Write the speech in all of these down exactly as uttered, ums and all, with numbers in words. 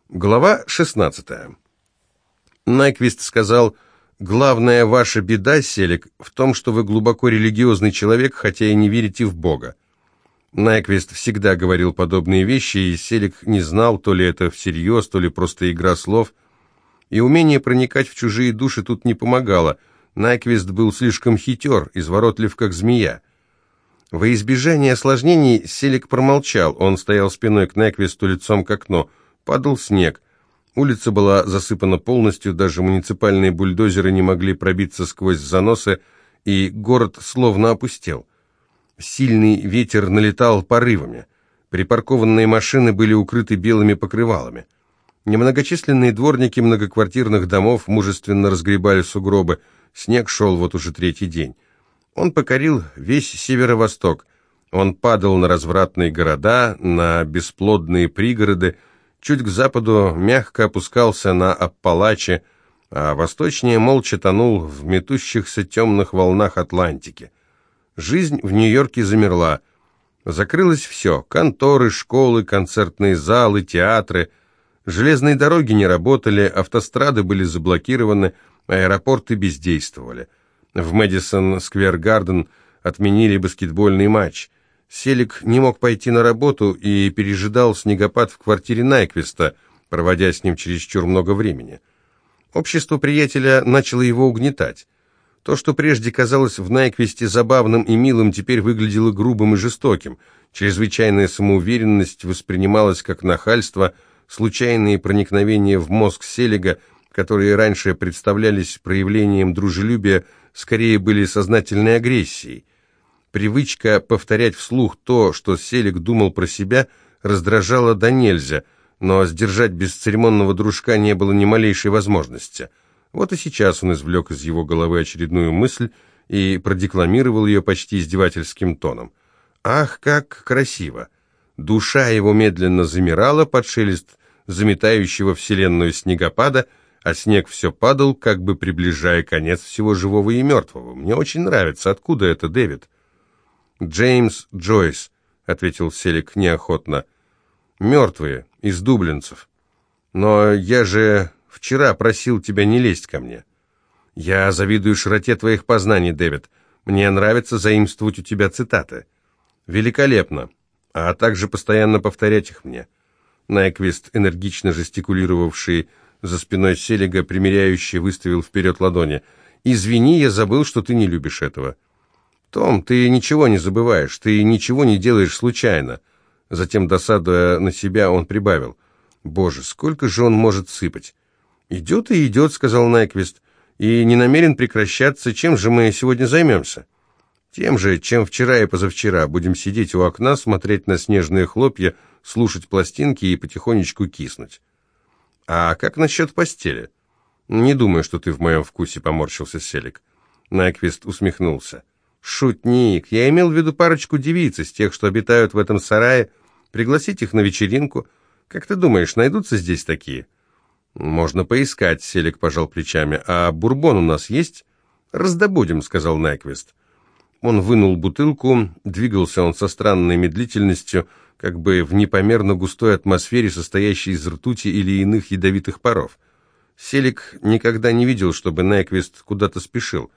Глава шестнадцатая. Найквист сказал: «Главная ваша беда, Селик, в том, что вы глубоко религиозный человек, хотя и не верите в Бога». Найквист всегда говорил подобные вещи, и Селик не знал, то ли это всерьез, то ли просто игра слов. И умение проникать в чужие души тут не помогало. Найквист был слишком хитер, изворотлив, как змея. Во избежание осложнений Селик промолчал. Он стоял спиной к Найквисту, лицом к окну. Падал снег. Улица была засыпана полностью, даже муниципальные бульдозеры не могли пробиться сквозь заносы, и город словно опустел. Сильный ветер налетал порывами. Припаркованные машины были укрыты белыми покрывалами. Немногочисленные дворники многоквартирных домов мужественно разгребали сугробы. Снег шел вот уже третий день. Он покорил весь северо-восток. Он падал на развратные города, на бесплодные пригороды, чуть к западу мягко опускался на Аппалачи, а восточнее молча тонул в метущихся темных волнах Атлантики. Жизнь в Нью-Йорке замерла. Закрылось все: конторы, школы, концертные залы, театры. Железные дороги не работали, автострады были заблокированы, аэропорты бездействовали. В Мэдисон-сквер-гарден отменили баскетбольный матч. Селик не мог пойти на работу и пережидал снегопад в квартире Найквиста, проводя с ним чересчур много времени. Общество приятеля начало его угнетать. То, что прежде казалось в Найквисте забавным и милым, теперь выглядело грубым и жестоким. Чрезвычайная самоуверенность воспринималась как нахальство, случайные проникновения в мозг Селига, которые раньше представлялись проявлением дружелюбия, скорее были сознательной агрессией. Привычка повторять вслух то, что Селик думал про себя, раздражала до нельзя, но сдержать бесцеремонного дружка не было ни малейшей возможности. Вот и сейчас он извлек из его головы очередную мысль и продекламировал ее почти издевательским тоном. Ах, как красиво! Душа его медленно замирала под шелест заметающего вселенную снегопада, а снег все падал, как бы приближая конец всего живого и мертвого. Мне очень нравится. Откуда это, Дэвид? «Джеймс Джойс», — ответил Селик неохотно. «Мертвые, из дублинцев. Но я же вчера просил тебя не лезть ко мне». «Я завидую широте твоих познаний, Дэвид. Мне нравится заимствовать у тебя цитаты». «Великолепно. А также постоянно повторять их мне». Найквист, энергично жестикулировавший за спиной Селига, примиряющий, выставил вперед ладони. «Извини, я забыл, что ты не любишь этого». «Том, ты ничего не забываешь, ты ничего не делаешь случайно». Затем, досадуя на себя, он прибавил: «Боже, сколько же он может сыпать!» «Идет и идет», — сказал Найквист, — «и не намерен прекращаться. Чем же мы сегодня займемся?» «Тем же, чем вчера и позавчера. Будем сидеть у окна, смотреть на снежные хлопья, слушать пластинки и потихонечку киснуть». «А как насчет постели?» «Не думаю, что ты в моем вкусе», — поморщился Селик. Найквист усмехнулся. «Шутник, я имел в виду парочку девиц из тех, что обитают в этом сарае. Пригласить их на вечеринку. Как ты думаешь, найдутся здесь такие?» «Можно поискать», — Селик пожал плечами. «А бурбон у нас есть?» «Раздобудем», — сказал Найквист. Он вынул бутылку, двигался он со странной медлительностью, как бы в непомерно густой атмосфере, состоящей из ртути или иных ядовитых паров. Селик никогда не видел, чтобы Найквист куда-то спешил.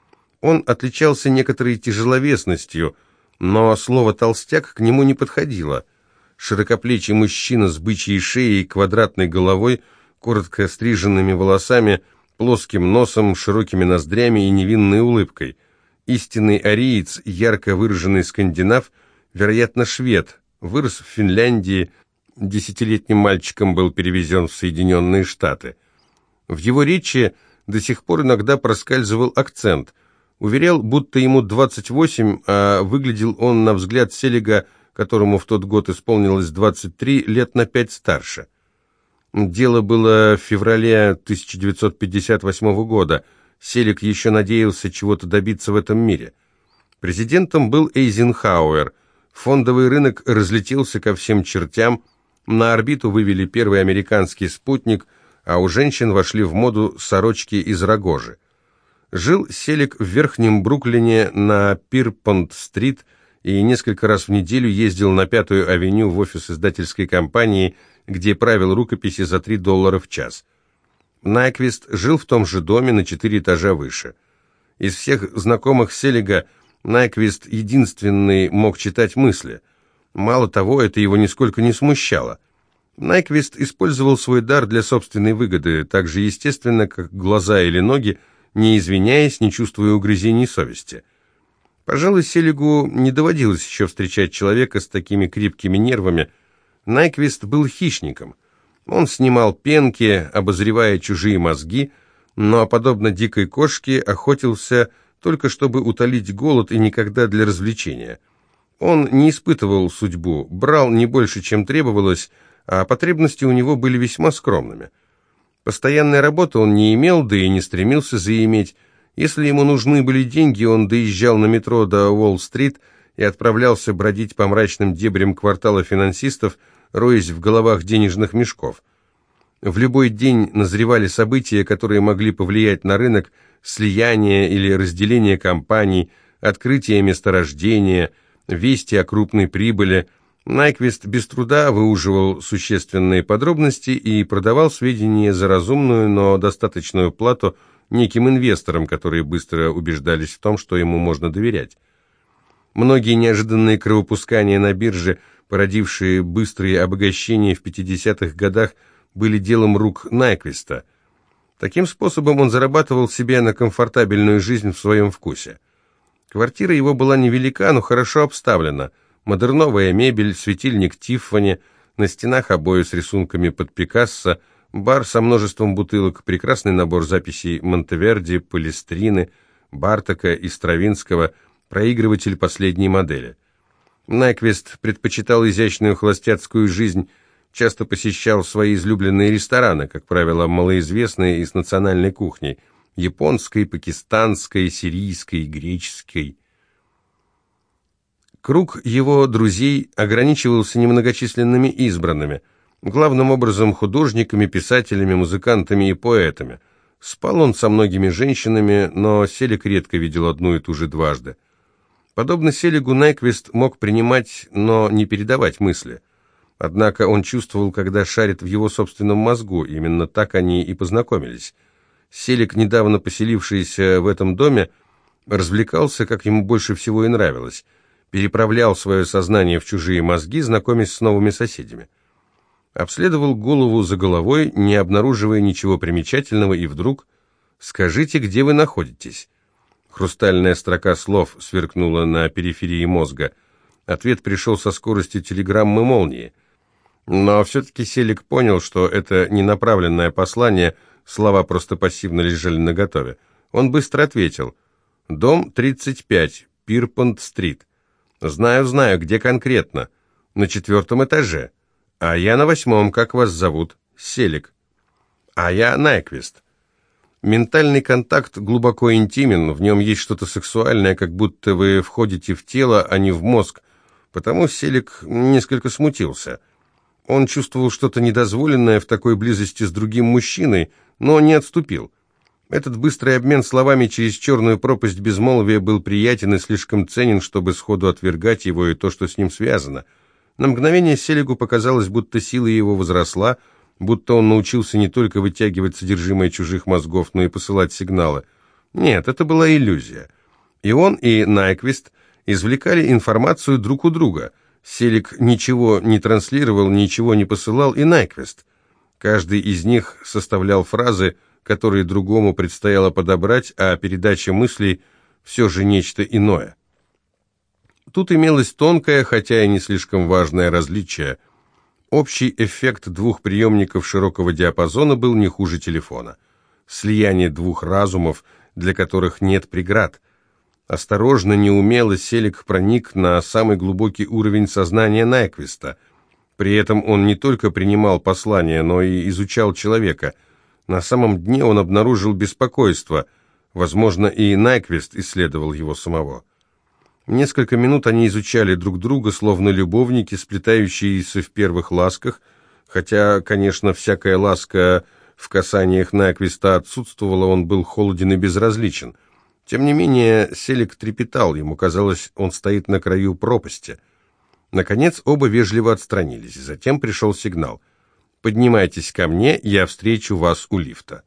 Он отличался некоторой тяжеловесностью, но слово «толстяк» к нему не подходило. Широкоплечий мужчина с бычьей шеей, квадратной головой, коротко стриженными волосами, плоским носом, широкими ноздрями и невинной улыбкой. Истинный ариец, ярко выраженный скандинав, вероятно, швед, вырос в Финляндии, десятилетним мальчиком был перевезен в Соединенные Штаты. В его речи до сих пор иногда проскальзывал акцент. Уверял, будто ему двадцать восемь, а выглядел он, на взгляд Селига, которому в тот год исполнилось двадцать три, лет на пять старше. Дело было в феврале тысяча девятьсот пятьдесят восьмого года. Селик еще надеялся чего-то добиться в этом мире. Президентом был Эйзенхауэр. Фондовый рынок разлетелся ко всем чертям. На орбиту вывели первый американский спутник, а у женщин вошли в моду сорочки из рогожи. Жил Селик в Верхнем Бруклине на Пирпонт-стрит и несколько раз в неделю ездил на Пятую авеню в офис издательской компании, где правил рукописи за три доллара в час. Найквист жил в том же доме на четыре этажа выше. Из всех знакомых Селига Найквист единственный мог читать мысли. Мало того, это его нисколько не смущало. Найквист использовал свой дар для собственной выгоды, так же естественно, как глаза или ноги, не извиняясь, не чувствуя угрызений совести. Пожалуй, Селигу не доводилось еще встречать человека с такими крепкими нервами. Найквист был хищником. Он снимал пенки, обозревая чужие мозги, но, подобно дикой кошке, охотился только чтобы утолить голод и никогда для развлечения. Он не испытывал судьбу, брал не больше, чем требовалось, а потребности у него были весьма скромными. Постоянной работы он не имел, да и не стремился заиметь. Если ему нужны были деньги, он доезжал на метро до Уолл-стрит и отправлялся бродить по мрачным дебрям квартала финансистов, роясь в головах денежных мешков. В любой день назревали события, которые могли повлиять на рынок: слияние или разделение компаний, открытие месторождения, вести о крупной прибыли. Найквист без труда выуживал существенные подробности и продавал сведения за разумную, но достаточную плату неким инвесторам, которые быстро убеждались в том, что ему можно доверять. Многие неожиданные кровопускания на бирже, породившие быстрые обогащения в пятидесятых годах, были делом рук Найквиста. Таким способом он зарабатывал себе на комфортабельную жизнь в своем вкусе. Квартира его была невелика, но хорошо обставлена. Модерновая мебель, светильник Тиффани, на стенах обои с рисунками под Пикассо, бар со множеством бутылок, прекрасный набор записей Монтеверди, Палестрины, Бартака и Стравинского, проигрыватель последней модели. Найквист предпочитал изящную холостяцкую жизнь, часто посещал свои излюбленные рестораны, как правило, малоизвестные и с национальной кухней – японской, пакистанской, сирийской, греческой. Круг его друзей ограничивался немногочисленными избранными, главным образом художниками, писателями, музыкантами и поэтами. Спал он со многими женщинами, но Селик редко видел одну и ту же дважды. Подобно Селигу, Найквист мог принимать, но не передавать мысли. Однако он чувствовал, когда шарит в его собственном мозгу, именно так они и познакомились. Селик, недавно поселившийся в этом доме, развлекался, как ему больше всего и нравилось, переправлял свое сознание в чужие мозги, знакомясь с новыми соседями. Обследовал голову за головой, не обнаруживая ничего примечательного, и вдруг «Скажите, где вы находитесь?» Хрустальная строка слов сверкнула на периферии мозга. Ответ пришел со скоростью телеграммы молнии. Но все-таки Селик понял, что это не направленное послание, слова просто пассивно лежали наготове. Он быстро ответил: «Дом тридцать пять, Пирпонт-стрит». «Знаю, знаю, где конкретно?» «На четвертом этаже». «А я на восьмом, как вас зовут?» «Селик». «А я Найквист». Ментальный контакт глубоко интимен, в нем есть что-то сексуальное, как будто вы входите в тело, а не в мозг, потому Селик несколько смутился. Он чувствовал что-то недозволенное в такой близости с другим мужчиной, но не отступил. Этот быстрый обмен словами через черную пропасть безмолвия был приятен и слишком ценен, чтобы сходу отвергать его и то, что с ним связано. На мгновение Селигу показалось, будто сила его возросла, будто он научился не только вытягивать содержимое чужих мозгов, но и посылать сигналы. Нет, это была иллюзия. И он, и Найквист извлекали информацию друг у друга. Селик ничего не транслировал, ничего не посылал, и Найквист. Каждый из них составлял фразы, которые другому предстояло подобрать, а передача мыслей все же нечто иное. Тут имелось тонкое, хотя и не слишком важное различие. Общий эффект двух приемников широкого диапазона был не хуже телефона. Слияние двух разумов, для которых нет преград. Осторожно, неумело Селик проник на самый глубокий уровень сознания Найквиста. При этом он не только принимал послания, но и изучал человека. На самом дне он обнаружил беспокойство. Возможно, и Найквист исследовал его самого. Несколько минут они изучали друг друга, словно любовники, сплетающиеся в первых ласках, хотя, конечно, всякая ласка в касаниях Найквиста отсутствовала, он был холоден и безразличен. Тем не менее, Селик трепетал, ему казалось, он стоит на краю пропасти. Наконец, оба вежливо отстранились, затем пришел сигнал. Поднимайтесь ко мне, я встречу вас у лифта».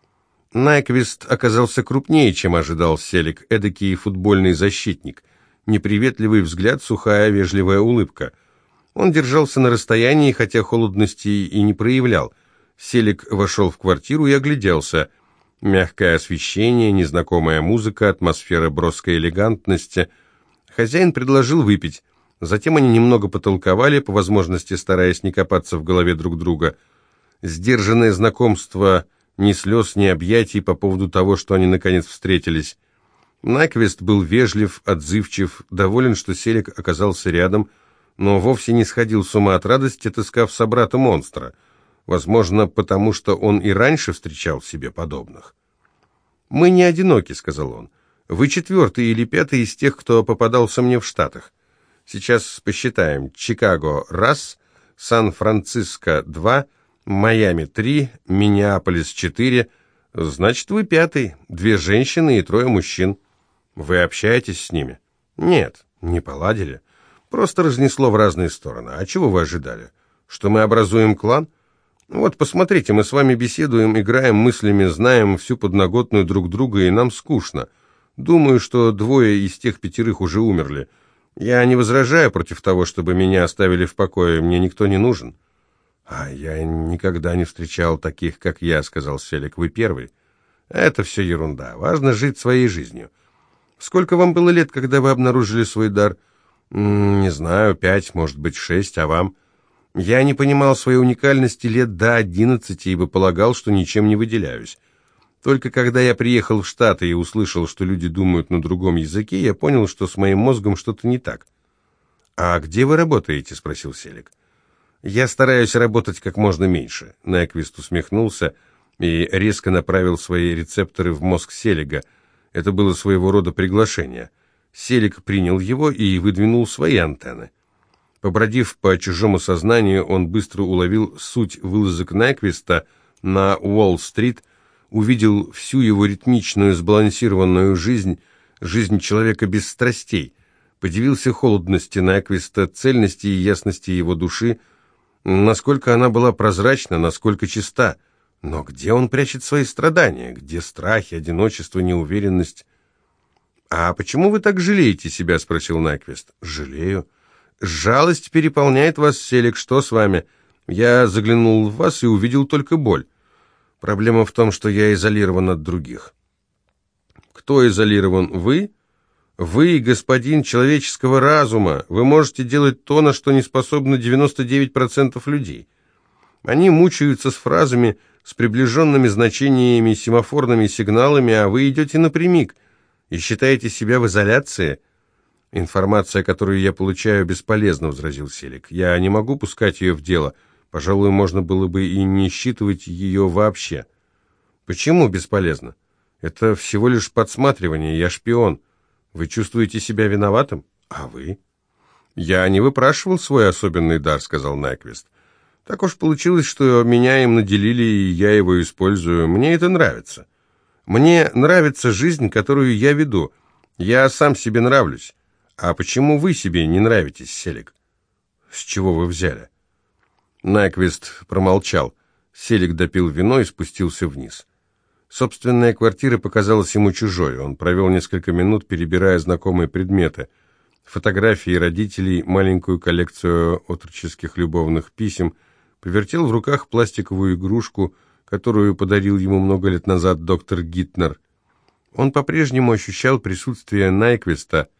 Найквист оказался крупнее, чем ожидал Селик, эдакий футбольный защитник. Неприветливый взгляд, сухая вежливая улыбка. Он держался на расстоянии, хотя холодности и не проявлял. Селик вошел в квартиру и огляделся. Мягкое освещение, незнакомая музыка, атмосфера броской элегантности. Хозяин предложил выпить. Затем они немного потолковали, по возможности стараясь не копаться в голове друг друга. Сдержанное знакомство, ни слез, ни объятий по поводу того, что они наконец встретились. Найквист был вежлив, отзывчив, доволен, что Селик оказался рядом, но вовсе не сходил с ума от радости, отыскав собрата-монстра. Возможно, потому что он и раньше встречал себе подобных. «Мы не одиноки», — сказал он. «Вы четвертый или пятый из тех, кто попадался мне в Штатах. Сейчас посчитаем. Чикаго — раз, Сан-Франциско — два, Майами — три, Миннеаполис — четыре. Значит, вы пятый. Две женщины и трое мужчин. Вы общаетесь с ними?» «Нет, не поладили. Просто разнесло в разные стороны. А чего вы ожидали? Что мы образуем клан? Вот, посмотрите, мы с вами беседуем, играем мыслями, знаем всю подноготную друг друга, и нам скучно. Думаю, что двое из тех пятерых уже умерли. Я не возражаю против того, чтобы меня оставили в покое, мне никто не нужен». «А я никогда не встречал таких, как я», — сказал Селик. «Вы первый». «Это все ерунда. Важно жить своей жизнью». «Сколько вам было лет, когда вы обнаружили свой дар?» М -м, «Не знаю, пять, может быть, шесть, а вам?» «Я не понимал своей уникальности лет до одиннадцати, ибо полагал, что ничем не выделяюсь. Только когда я приехал в Штаты и услышал, что люди думают на другом языке, я понял, что с моим мозгом что-то не так». «А где вы работаете?» — спросил Селик. «Я стараюсь работать как можно меньше». Найквист усмехнулся и резко направил свои рецепторы в мозг Селига. Это было своего рода приглашение. Селик принял его и выдвинул свои антенны. Побродив по чужому сознанию, он быстро уловил суть вылазок Найквиста на Уолл-стрит, увидел всю его ритмичную, сбалансированную жизнь, жизнь человека без страстей, подивился холодности Найквиста, цельности и ясности его души, насколько она была прозрачна, насколько чиста. Но где он прячет свои страдания? Где страхи, одиночество, неуверенность? «А почему вы так жалеете себя?» — спросил Найквист. «Жалею. Жалость переполняет вас, Селик. Что с вами? Я заглянул в вас и увидел только боль. Проблема в том, что я изолирован от других». «Кто изолирован? Вы?» «Вы, господин человеческого разума. Вы можете делать то, на что не способны девяносто девять процентов людей. Они мучаются с фразами, с приближенными значениями, семафорными сигналами, а вы идете напрямик и считаете себя в изоляции». «Информация, которую я получаю, бесполезна», — возразил Селик. «Я не могу пускать ее в дело. Пожалуй, можно было бы и не считывать ее вообще». «Почему бесполезно? Это всего лишь подсматривание, я шпион. Вы чувствуете себя виноватым? А вы?» «Я не выпрашивал свой особенный дар», — сказал Найквист. «Так уж получилось, что меня им наделили, и я его использую. Мне это нравится. Мне нравится жизнь, которую я веду. Я сам себе нравлюсь. А почему вы себе не нравитесь, Селик?» «С чего вы взяли?» Найквист промолчал. Селик допил вино и спустился вниз. Собственная квартира показалась ему чужой. Он провел несколько минут, перебирая знакомые предметы. Фотографии родителей, маленькую коллекцию отроческих любовных писем, повертел в руках пластиковую игрушку, которую подарил ему много лет назад доктор Гитнер. Он по-прежнему ощущал присутствие Найквиста.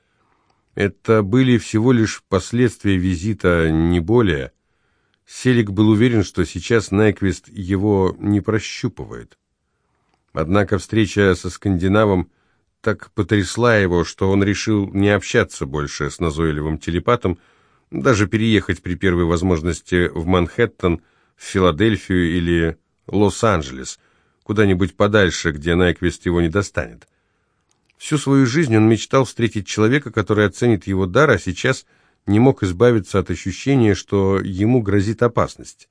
Это были всего лишь последствия визита, не более. Селик был уверен, что сейчас Найквист его не прощупывает. Однако встреча со скандинавом так потрясла его, что он решил не общаться больше с назойливым телепатом, даже переехать при первой возможности в Манхэттен, в Филадельфию или Лос-Анджелес, куда-нибудь подальше, где Найквист его не достанет. Всю свою жизнь он мечтал встретить человека, который оценит его дар, а сейчас не мог избавиться от ощущения, что ему грозит опасность.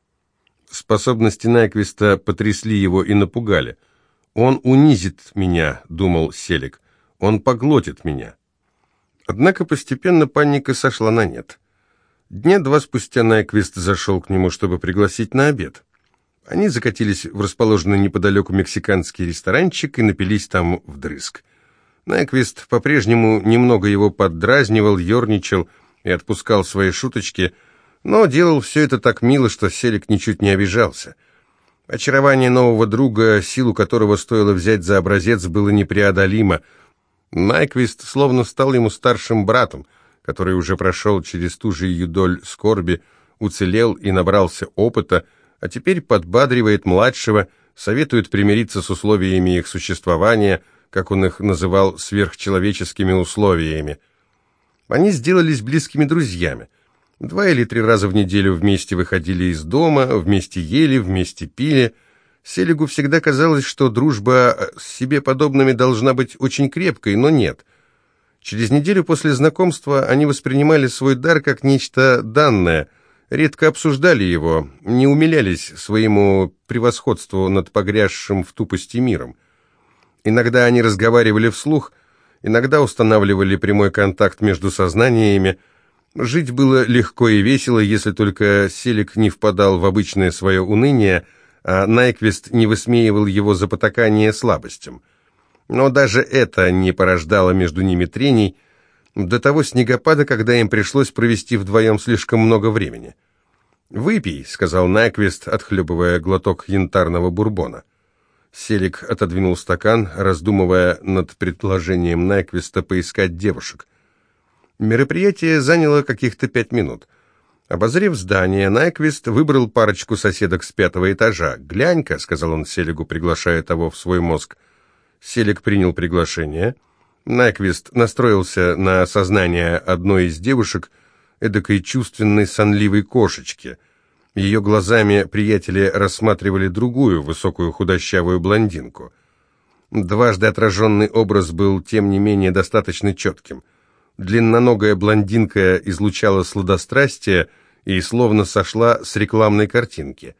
Способности Найквиста потрясли его и напугали. «Он унизит меня», — думал Селик, — «он поглотит меня». Однако постепенно паника сошла на нет. Дня два спустя Найквист зашел к нему, чтобы пригласить на обед. Они закатились в расположенный неподалеку мексиканский ресторанчик и напились там вдрызг. Найквист по-прежнему немного его поддразнивал, ерничал и отпускал свои шуточки, но делал все это так мило, что Селик ничуть не обижался. Очарование нового друга, силу которого стоило взять за образец, было непреодолимо. Найквист словно стал ему старшим братом, который уже прошел через ту же юдоль скорби, уцелел и набрался опыта, а теперь подбадривает младшего, советует примириться с условиями их существования, как он их называл, сверхчеловеческими условиями. Они сделались близкими друзьями. Два или три раза в неделю вместе выходили из дома, вместе ели, вместе пили. Селигу всегда казалось, что дружба с себе подобными должна быть очень крепкой, но нет. Через неделю после знакомства они воспринимали свой дар как нечто данное, редко обсуждали его, не умилялись своему превосходству над погрязшим в тупости миром. Иногда они разговаривали вслух, иногда устанавливали прямой контакт между сознаниями. Жить было легко и весело, если только Селик не впадал в обычное свое уныние, а Найквист не высмеивал его за потакание слабостям. Но даже это не порождало между ними трений, до того снегопада, когда им пришлось провести вдвоем слишком много времени. «Выпей», — сказал Найквист, отхлебывая глоток янтарного бурбона. Селик отодвинул стакан, раздумывая над предложением Найквиста поискать девушек. Мероприятие заняло каких-то пять минут. Обозрев здание, Найквист выбрал парочку соседок с пятого этажа. «Глянь-ка», — сказал он Селигу, приглашая того в свой мозг. Селик принял приглашение. Найквист настроился на сознание одной из девушек, эдакой чувственной сонливой кошечки. Ее глазами приятели рассматривали другую, высокую худощавую блондинку. Дважды отраженный образ был, тем не менее, достаточно четким. Длинноногая блондинка излучала сладострастие и словно сошла с рекламной картинки.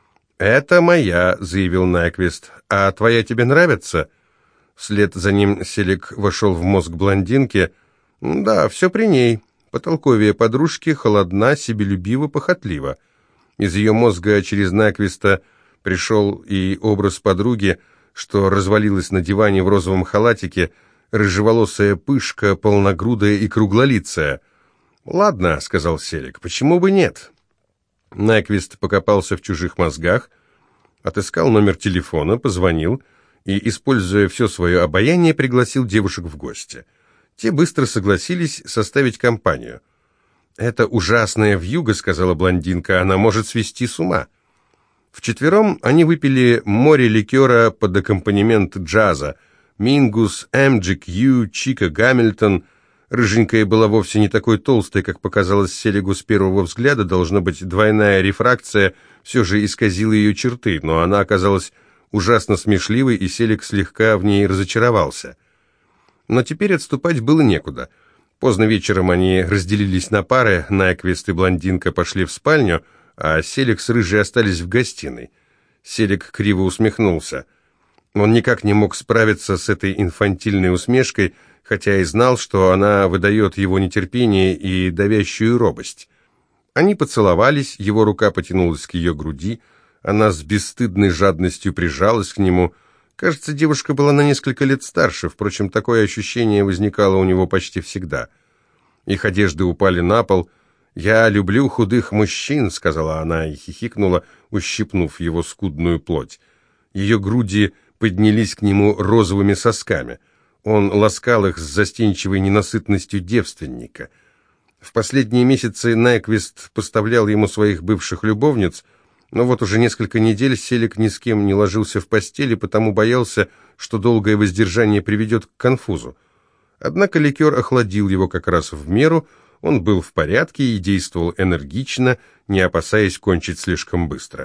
«Это моя», — заявил Найквист. «А твоя тебе нравится?» Вслед за ним Селик вошел в мозг блондинки. «Да, все при ней. Потолковее подружки, холодна, себелюбива, похотлива». Из ее мозга через Найквиста пришел и образ подруги, что развалилась на диване в розовом халатике, рыжеволосая пышка, полногрудая и круглолицая. «Ладно», — сказал Селик, — «почему бы нет?» Найквист покопался в чужих мозгах, отыскал номер телефона, позвонил и, используя все свое обаяние, пригласил девушек в гости. Те быстро согласились составить компанию. «Это ужасная вьюга», — сказала блондинка, — «она может свести с ума». Вчетвером они выпили море ликера под аккомпанемент джаза. Мингус, Эмджи Кью, Чика Гамильтон. Рыженькая была вовсе не такой толстой, как показалось Селигу с первого взгляда. Должно быть, двойная рефракция все же исказила ее черты, но она оказалась ужасно смешливой, и Селик слегка в ней разочаровался. Но теперь отступать было некуда. Поздно вечером они разделились на пары, Найквист и блондинка пошли в спальню, а Селик с Рыжей остались в гостиной. Селик криво усмехнулся. Он никак не мог справиться с этой инфантильной усмешкой, хотя и знал, что она выдает его нетерпение и давящую робость. Они поцеловались, его рука потянулась к ее груди, она с бесстыдной жадностью прижалась к нему. Кажется, девушка была на несколько лет старше, впрочем, такое ощущение возникало у него почти всегда. Их одежды упали на пол. «Я люблю худых мужчин», — сказала она и хихикнула, ущипнув его скудную плоть. Ее груди поднялись к нему розовыми сосками. Он ласкал их с застенчивой ненасытностью девственника. В последние месяцы Найквист поставлял ему своих бывших любовниц, но вот уже несколько недель Селик ни с кем не ложился в постели, потому боялся, что долгое воздержание приведет к конфузу. Однако ликер охладил его как раз в меру, он был в порядке и действовал энергично, не опасаясь кончить слишком быстро.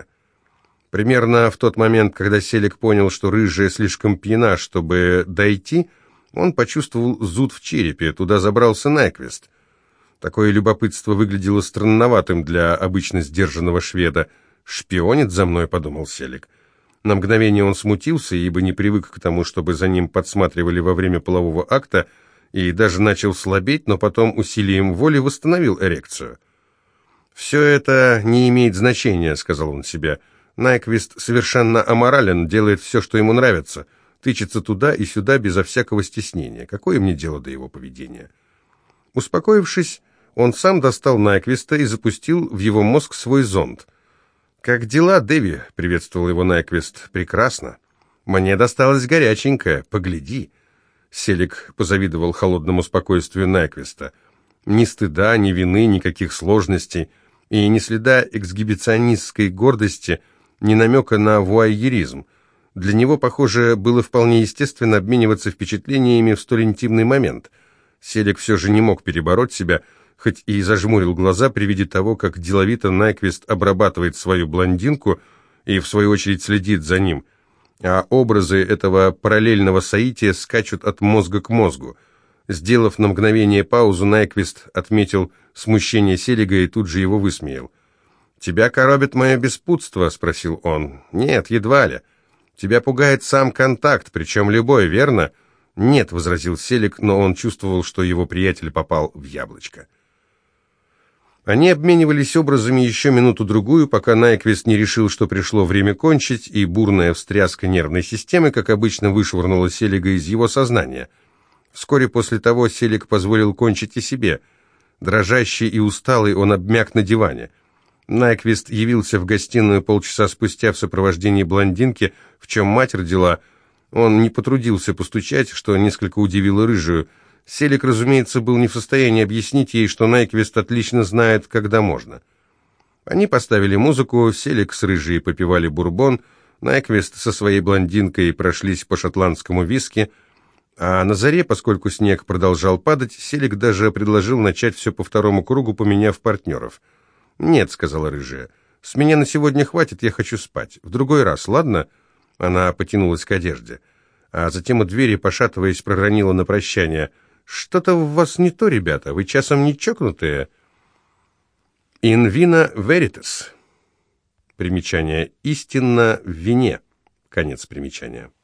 Примерно в тот момент, когда Селик понял, что Рыжая слишком пьяна, чтобы дойти, он почувствовал зуд в черепе, туда забрался Найквист. Такое любопытство выглядело странноватым для обычно сдержанного шведа. «Шпионит за мной», — подумал Селик. На мгновение он смутился, ибо не привык к тому, чтобы за ним подсматривали во время полового акта, и даже начал слабеть, но потом усилием воли восстановил эрекцию. «Все это не имеет значения», — сказал он себе. «Найквист совершенно аморален, делает все, что ему нравится, тычется туда и сюда безо всякого стеснения. Какое мне дело до его поведения?» Успокоившись, он сам достал Найквиста и запустил в его мозг свой зонд. «Как дела, Дэви?» — приветствовал его Найквист. «Прекрасно. Мне досталось горяченькое. Погляди». Селик позавидовал холодному спокойствию Найквиста. Ни стыда, ни вины, никаких сложностей, и ни следа эксгибиционистской гордости, ни намека на вуайеризм. Для него, похоже, было вполне естественно обмениваться впечатлениями в столь интимный момент. Селик все же не мог перебороть себя, хоть и зажмурил глаза при виде того, как деловито Найквист обрабатывает свою блондинку и, в свою очередь, следит за ним. А образы этого параллельного соития скачут от мозга к мозгу. Сделав на мгновение паузу, Найквист отметил смущение Селига и тут же его высмеял. «Тебя коробит мое беспутство?» — спросил он. «Нет, едва ли. Тебя пугает сам контакт, причем любой, верно?» «Нет», — возразил Селик, но он чувствовал, что его приятель попал в яблочко. Они обменивались образами еще минуту-другую, пока Найквист не решил, что пришло время кончить, и бурная встряска нервной системы, как обычно, вышвырнула Селига из его сознания. Вскоре после того Селик позволил кончить и себе. Дрожащий и усталый он обмяк на диване. Найквист явился в гостиную полчаса спустя в сопровождении блондинки, в чем мать родила. Он не потрудился постучать, что несколько удивило рыжую. Селик, разумеется, был не в состоянии объяснить ей, что Найквист отлично знает, когда можно. Они поставили музыку, Селик с рыжей попивали бурбон, Найквист со своей блондинкой прошлись по шотландскому виски, а на заре, поскольку снег продолжал падать, Селик даже предложил начать все по второму кругу, поменяв партнеров. «Нет», — сказала рыжая, — «с меня на сегодня хватит, я хочу спать. В другой раз, ладно?» Она потянулась к одежде, а затем у двери, пошатываясь, проронила на прощание: «Что-то в вас не то, ребята, вы часом не чокнутые?» «In vino veritas». Примечание: «Истинно в вине». Конец примечания.